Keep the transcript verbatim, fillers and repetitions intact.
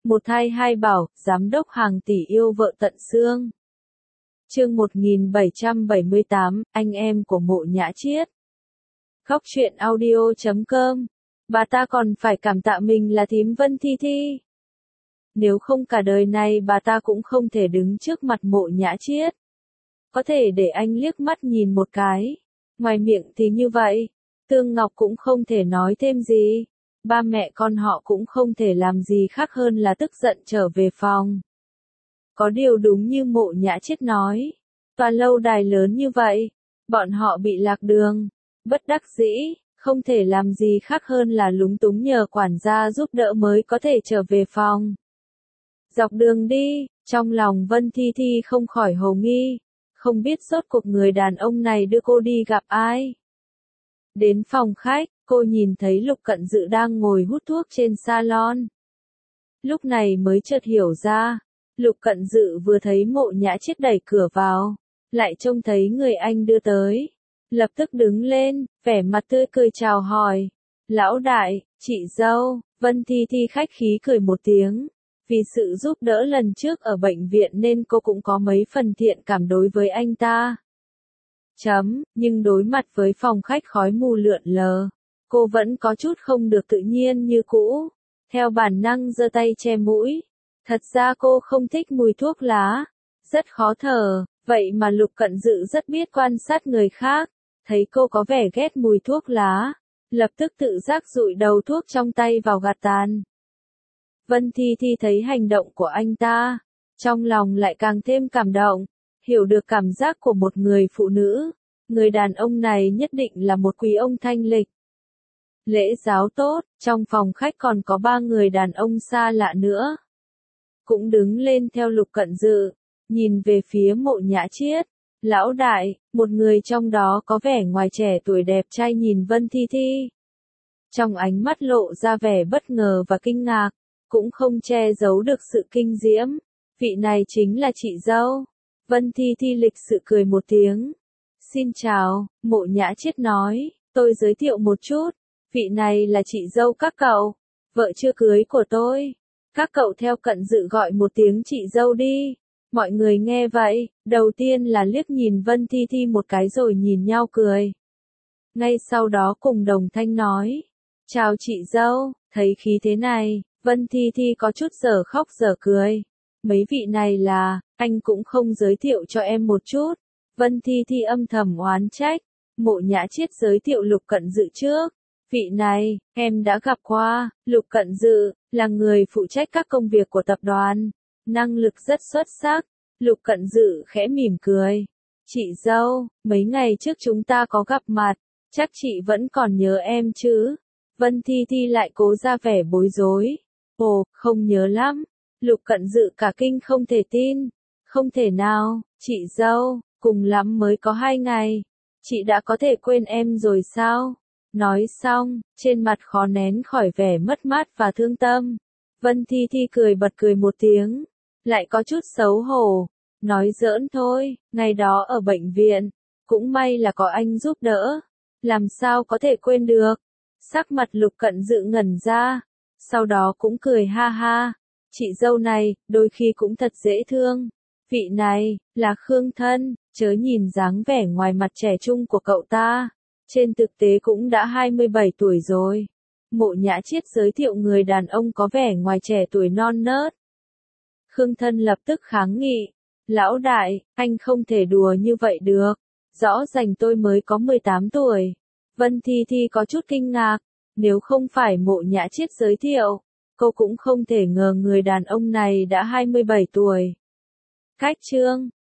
Một thai hai bảo, giám đốc hàng tỷ yêu vợ tận xương. Chương một nghìn bảy trăm bảy mươi tám, anh em của Mộ Nhã Chiết. Khóc chuyện audio chấm com. Bà ta còn phải cảm tạ mình là thím Vân Thi Thi. Nếu không cả đời này bà ta cũng không thể đứng trước mặt Mộ Nhã Chiết. Có thể để anh liếc mắt nhìn một cái. Ngoài miệng thì như vậy. Tương Ngọc cũng không thể nói thêm gì. Ba mẹ con họ cũng không thể làm gì khác hơn là tức giận trở về phòng. Có điều đúng như Mộ Nhã Chiết nói. Tòa lâu đài lớn như vậy. Bọn họ bị lạc đường. Bất đắc dĩ, không thể làm gì khác hơn là lúng túng nhờ quản gia giúp đỡ mới có thể trở về phòng. Dọc đường đi, trong lòng Vân Thi Thi không khỏi hồ nghi. Không biết rốt cuộc người đàn ông này đưa cô đi gặp ai. Đến phòng khách, cô nhìn thấy Lục Cận Dự đang ngồi hút thuốc trên salon. Lúc này mới chợt hiểu ra, Lục Cận Dự vừa thấy Mộ Nhã Chiết đẩy cửa vào, lại trông thấy người anh đưa tới. Lập tức đứng lên, vẻ mặt tươi cười chào hỏi. Lão đại, chị dâu, Vân Thi Thi khách khí cười một tiếng. Vì sự giúp đỡ lần trước ở bệnh viện nên cô cũng có mấy phần thiện cảm đối với anh ta. Chấm, nhưng đối mặt với phòng khách khói mù lượn lờ, cô vẫn có chút không được tự nhiên như cũ. Theo bản năng giơ tay che mũi. Thật ra cô không thích mùi thuốc lá. Rất khó thở, vậy mà Lục Cận Dự rất biết quan sát người khác. Thấy cô có vẻ ghét mùi thuốc lá, lập tức tự giác dụi đầu thuốc trong tay vào gạt tàn. Vân Thi Thi thấy hành động của anh ta, trong lòng lại càng thêm cảm động, hiểu được cảm giác của một người phụ nữ. Người đàn ông này nhất định là một quý ông thanh lịch. Lễ giáo tốt, trong phòng khách còn có ba người đàn ông xa lạ nữa. Cũng đứng lên theo Lục Cận Dự, nhìn về phía Mộ Nhã Chiết. Lão đại, một người trong đó có vẻ ngoài trẻ tuổi đẹp trai nhìn Vân Thi Thi. Trong ánh mắt lộ ra vẻ bất ngờ và kinh ngạc, cũng không che giấu được sự kinh diễm. Vị này chính là chị dâu. Vân Thi Thi lịch sự cười một tiếng. Xin chào, Mộ Nhã Chiết nói, tôi giới thiệu một chút. Vị này là chị dâu các cậu, vợ chưa cưới của tôi. Các cậu theo Cận Dự gọi một tiếng chị dâu đi. Mọi người nghe vậy, đầu tiên là liếc nhìn Vân Thi Thi một cái rồi nhìn nhau cười. Ngay sau đó cùng đồng thanh nói, chào chị dâu, thấy khí thế này, Vân Thi Thi có chút giờ khóc giờ cười. Mấy vị này là, anh cũng không giới thiệu cho em một chút. Vân Thi Thi âm thầm oán trách. Mộ Nhã Chiết giới thiệu Lục Cận Dự trước. Vị này, em đã gặp qua. Lục Cận Dự là người phụ trách các công việc của tập đoàn. Năng lực rất xuất sắc. Lục Cận Dự khẽ mỉm cười. Chị dâu, mấy ngày trước chúng ta có gặp mặt. Chắc chị vẫn còn nhớ em chứ? Vân Thi Thi lại cố ra vẻ bối rối. Ồ, không nhớ lắm. Lục Cận Dự cả kinh không thể tin. Không thể nào, chị dâu, cùng lắm mới có hai ngày. Chị đã có thể quên em rồi sao? Nói xong, trên mặt khó nén khỏi vẻ mất mát và thương tâm. Vân Thi Thi cười bật cười một tiếng. Lại có chút xấu hổ. Nói giỡn thôi, ngày đó ở bệnh viện. Cũng may là có anh giúp đỡ. Làm sao có thể quên được. Sắc mặt Lục Cận Dự ngẩn ra. Sau đó cũng cười ha ha. Chị dâu này, đôi khi cũng thật dễ thương. Vị này, là Khương Thân, chớ nhìn dáng vẻ ngoài mặt trẻ trung của cậu ta. Trên thực tế cũng đã hai mươi bảy tuổi rồi. Mộ Nhã Chiết giới thiệu người đàn ông có vẻ ngoài trẻ tuổi non nớt. Khương Thân lập tức kháng nghị. Lão đại, anh không thể đùa như vậy được. Rõ ràng tôi mới có mười tám tuổi. Vân Thi Thi có chút kinh ngạc. Nếu không phải Mộ Nhã Chiết giới thiệu, cô cũng không thể ngờ người đàn ông này đã hai mươi bảy tuổi. Cách chương